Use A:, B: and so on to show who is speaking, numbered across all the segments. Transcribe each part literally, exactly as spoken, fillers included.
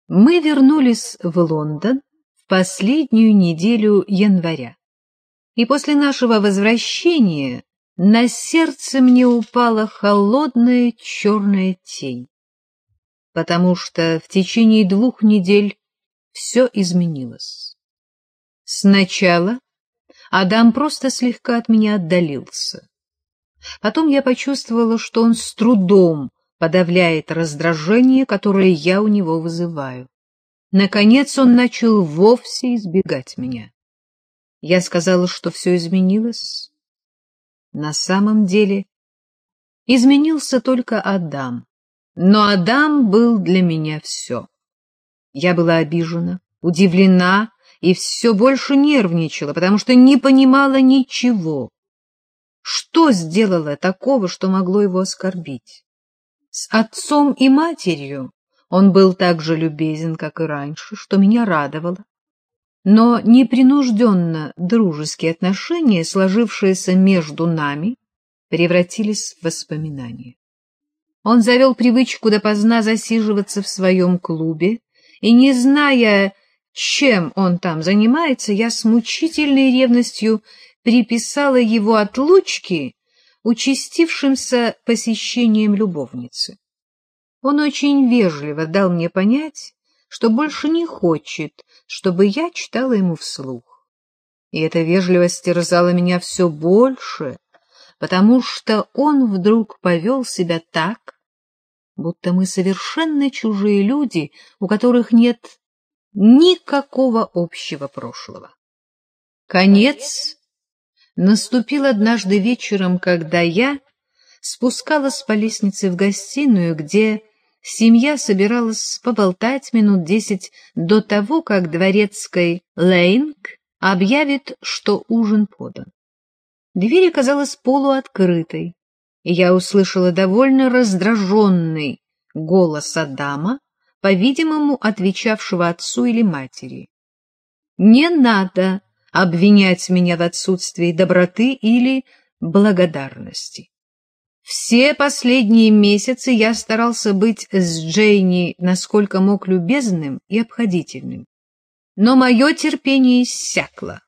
A: Мы вернулись в Лондон в последнюю неделю января, и после нашего возвращения на сердце мне упала холодная черная тень, потому что в течение двух недель все изменилось. Сначала Адам просто слегка от меня отдалился. Потом я почувствовала, что он с трудом подавляет раздражение, которое я у него вызываю. Наконец он начал вовсе избегать меня. Я сказала, что все изменилось. На самом деле изменился только Адам, но Адам был для меня все. Я была обижена, удивлена и все больше нервничала, потому что не понимала ничего. Что сделала такого, что могло его оскорбить? С отцом и матерью он был так же любезен, как и раньше, что меня радовало. Но непринужденно дружеские отношения, сложившиеся между нами, превратились в воспоминания. Он завел привычку допоздна засиживаться в своем клубе, и, не зная, чем он там занимается, я с мучительной ревностью приписала его отлучки участившимся посещением любовницы. Он очень вежливо дал мне понять, что больше не хочет, чтобы я читала ему вслух. И эта вежливость терзала меня все больше, потому что он вдруг повел себя так, будто мы совершенно чужие люди, у которых нет никакого общего прошлого. Конец наступил однажды вечером, когда я спускалась по лестнице в гостиную, где семья собиралась поболтать минут десять до того, как дворецкий Лейнг объявит, что ужин подан. Дверь оказалась полуоткрытой, и я услышала довольно раздраженный голос Адама, по-видимому, отвечавшего отцу или матери. «Не надо обвинять меня в отсутствии доброты или благодарности. Все последние месяцы я старался быть с Джейни насколько мог любезным и обходительным, но мое терпение иссякло.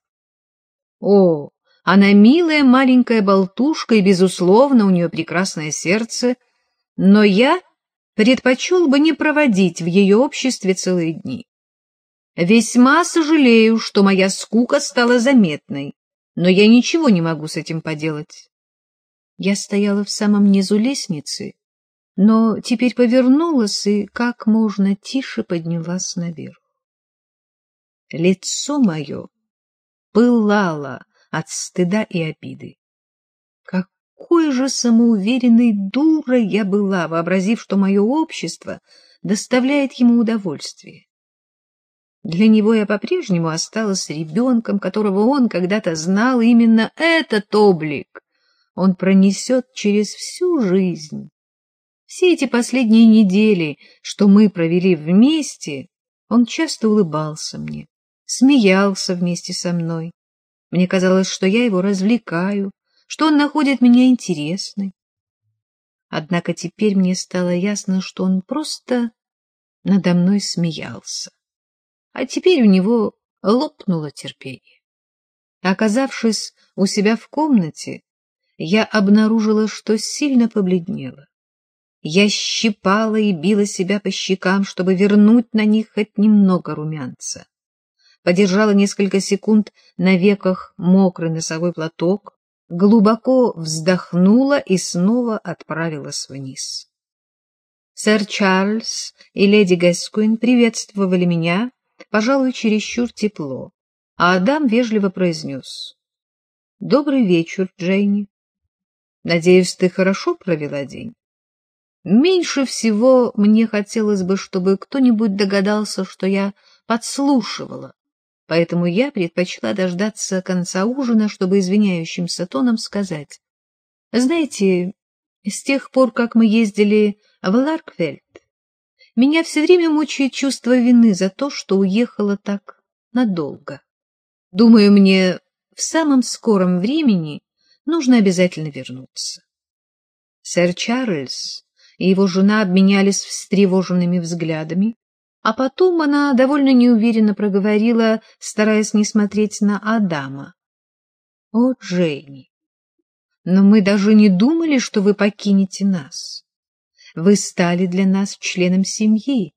A: О, она милая маленькая болтушка, и, безусловно, у нее прекрасное сердце, но я предпочел бы не проводить в ее обществе целые дни. Весьма сожалею, что моя скука стала заметной, но я ничего не могу с этим поделать». Я стояла в самом низу лестницы, но теперь повернулась и как можно тише поднялась наверх. Лицо мое пылало от стыда и обиды. Какой же самоуверенной дурой я была, вообразив, что мое общество доставляет ему удовольствие. Для него я по-прежнему осталась ребенком, которого он когда-то знал, именно этот облик он пронесет через всю жизнь. Все эти последние недели, что мы провели вместе, он часто улыбался мне, смеялся вместе со мной. Мне казалось, что я его развлекаю, что он находит меня интересной. Однако теперь мне стало ясно, что он просто надо мной смеялся. А теперь у него лопнуло терпение. Оказавшись у себя в комнате, я обнаружила, что сильно побледнела. Я щипала и била себя по щекам, чтобы вернуть на них хоть немного румянца. Подержала несколько секунд на веках мокрый носовой платок, глубоко вздохнула и снова отправилась вниз. Сэр Чарльз и леди Гэскуин приветствовали меня, пожалуй, чересчур тепло, а Адам вежливо произнес: «Добрый вечер, Джейни. Надеюсь, ты хорошо провела день?» Меньше всего мне хотелось бы, чтобы кто-нибудь догадался, что я подслушивала, поэтому я предпочла дождаться конца ужина, чтобы извиняющимся тоном сказать: «Знаете, с тех пор, как мы ездили в Ларкфельд, меня все время мучает чувство вины за то, что уехала так надолго. Думаю, мне в самом скором времени нужно обязательно вернуться». Сэр Чарльз и его жена обменялись встревоженными взглядами. А потом она довольно неуверенно проговорила, стараясь не смотреть на Адама. — О, Дженни, но мы даже не думали, что вы покинете нас. Вы стали для нас членом семьи.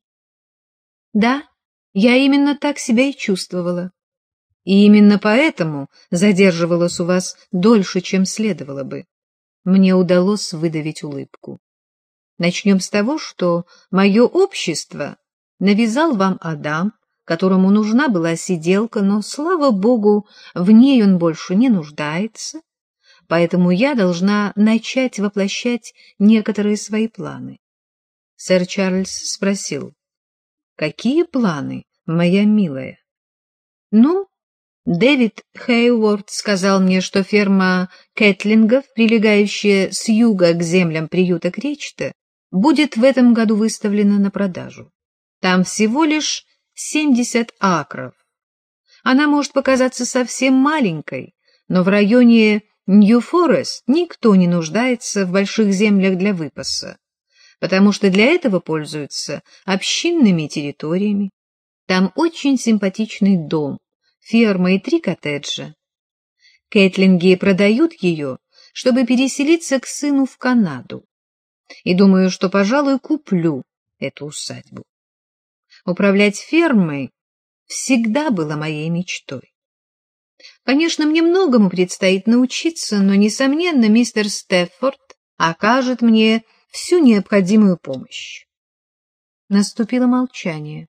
A: Да, я именно так себя и чувствовала. И именно поэтому задерживалась у вас дольше, чем следовало бы. Мне удалось выдавить улыбку. Начнем с того, что мое общество навязал вам Адам, которому нужна была сиделка, но, слава богу, в ней он больше не нуждается, поэтому я должна начать воплощать некоторые свои планы. Сэр Чарльз спросил: «Какие планы, моя милая?» «Ну, Дэвид Хейворд сказал мне, что ферма Кэтлингов, прилегающая с юга к землям приюта Кречета, будет в этом году выставлена на продажу. Там всего лишь семьдесят акров. Она может показаться совсем маленькой, но в районе Нью-Форест никто не нуждается в больших землях для выпаса, потому что для этого пользуются общинными территориями. Там очень симпатичный дом, ферма и три коттеджа. Кэтлинги продают ее, чтобы переселиться к сыну в Канаду. И думаю, что, пожалуй, куплю эту усадьбу. Управлять фермой всегда было моей мечтой. Конечно, мне многому предстоит научиться, но, несомненно, мистер Стеффорд окажет мне всю необходимую помощь. Наступило молчание.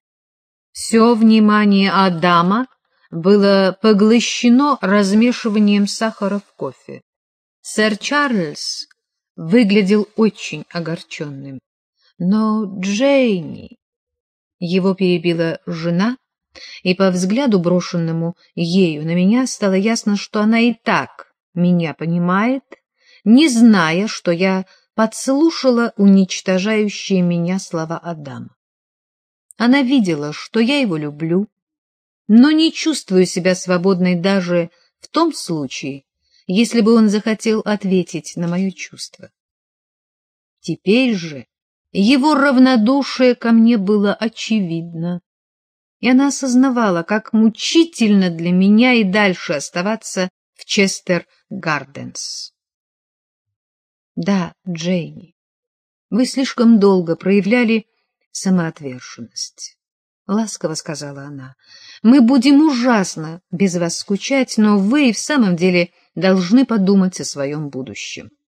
A: Все внимание Адама было поглощено размешиванием сахара в кофе. Сэр Чарльз выглядел очень огорченным. Но Джейни... Его перебила жена, и по взгляду, брошенному ею на меня, стало ясно, что она и так меня понимает, не зная, что я подслушала уничтожающие меня слова Адама. Она видела, что я его люблю, но не чувствую себя свободной даже в том случае, если бы он захотел ответить на мое чувство. Теперь же его равнодушие ко мне было очевидно, и она осознавала, как мучительно для меня и дальше оставаться в Честер-Гарденс. Да, Джейни, вы слишком долго проявляли самоотверженность. — ласково сказала она. — Мы будем ужасно без вас скучать, но вы и в самом деле должны подумать о своем будущем.